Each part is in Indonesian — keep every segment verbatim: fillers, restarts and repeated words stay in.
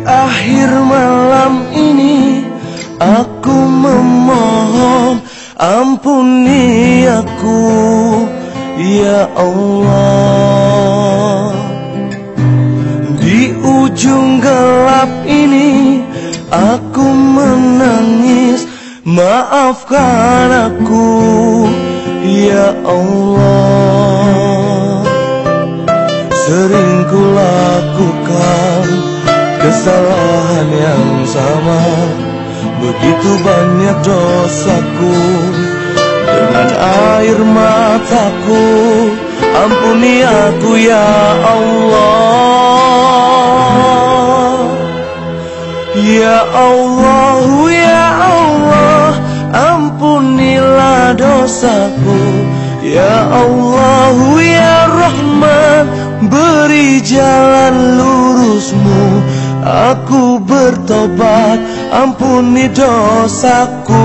akhir malam ini aku memohon, ampuni aku ya Allah. Di ujung gelap ini aku menangis, maafkan aku ya Allah. Sering ku lakukan kesalahan yang sama, begitu banyak dosaku dengan air mataku, ampuni aku ya Allah. Ya Allah, ya Allah, ampunilah dosaku. Ya Allah, ya Rahman, beri jalan lurusmu. Aku bertobat, ampuni dosaku.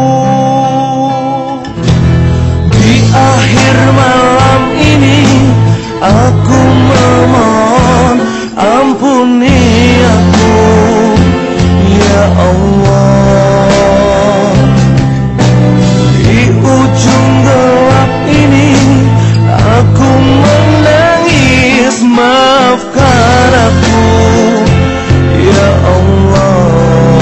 Di akhir malam ini aku memohon, ampuni aku ya Allah. Di ujung gelap ini aku menangis, maafkan aku ya Allah.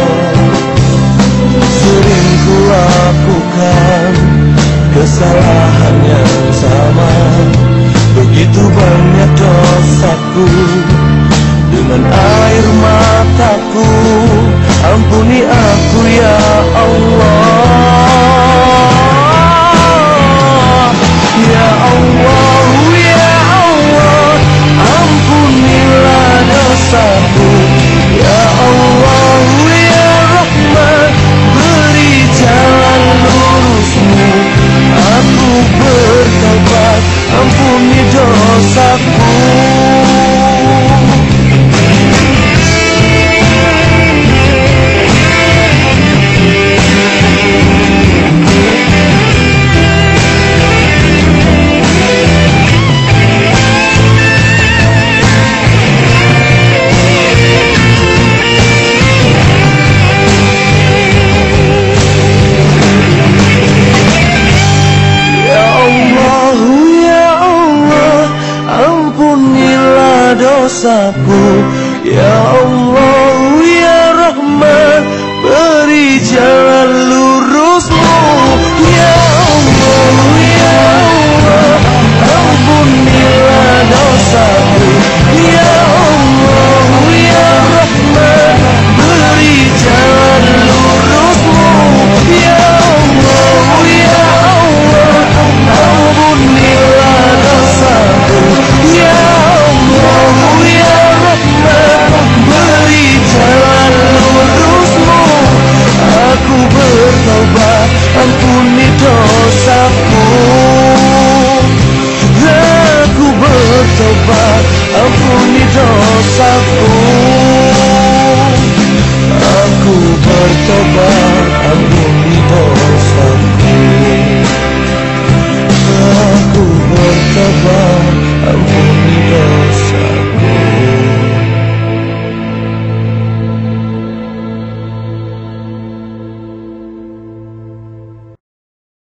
Sering ku lakukan kesalahan yang sama, begitu banyak dosaku dengan air mataku, ampuni aku ya Allah. Ya Allah, ya Allah, ampunilah dosaku. Ya Allah, ya Rahman, beri jalan lurusmu. Aku bertobat, ampuni dosaku. Dosaku.